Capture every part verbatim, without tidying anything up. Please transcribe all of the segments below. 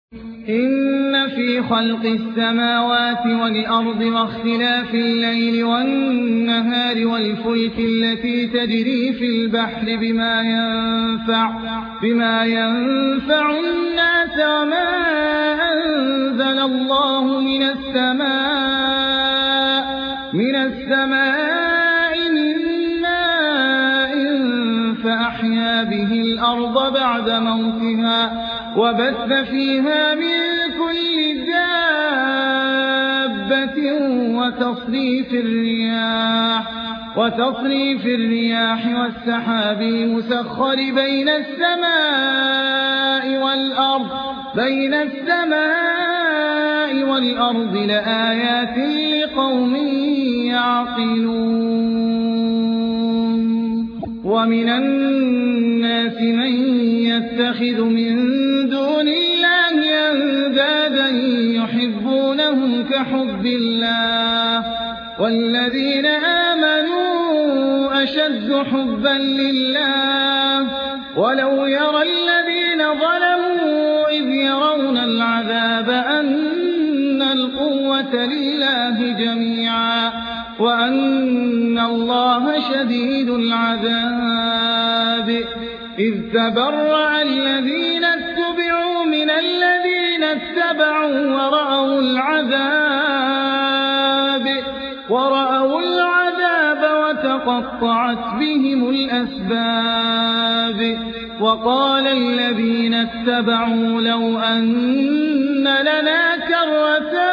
إن في خلق السماوات والأرض واختلاف الليل والنهار والفلك التي تجري في البحر بما ينفع, بما ينفع الناس وما أنزل الله من السماء, من السماء من ماء فأحيا به الأرض بعد موتها وبث فيها من كل دابة وتصريف الرياح, وتصريف الرياح والسحاب المسخر بين السماء والأرض, بين السماء والأرض لآيات لقوم يعقلون. ومن الناس من يتخذ من دون الله أندادا يحبونهم كحب الله والذين آمنوا أشد حبا لله ولو يرى الذين ظلموا إذ يرون العذاب أن القوة لله جميعا وأن الله شديد العذاب. إذ تبرأ الذين اتبعوا من الذين اتبعوا ورأوا العذاب, ورأوا العذاب وتقطعت بهم الأسباب. وقال الذين اتبعوا لو أن لنا كرة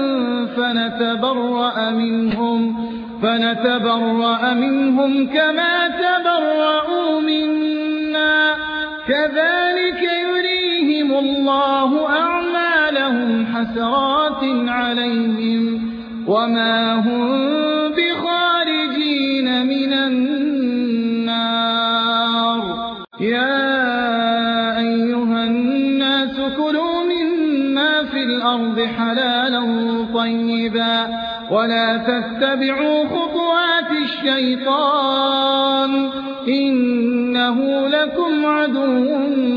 فنتبرأ منهم, فنتبرأ منهم كما تبرأوا منا كذلك يريهم الله أعمالهم حسرات عليهم وما هم بخارجين من النار. يا أيها الناس كلوا مما في الأرض حلالا طيبا ولا تتبعوا خطوات الشيطان إنه لكم عدو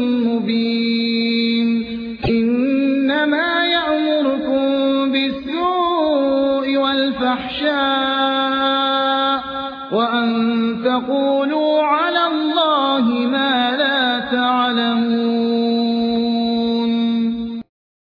مبين. إنما يأمركم بالسوء والفحشاء وأن تقولوا على الله ما لا تعلمون.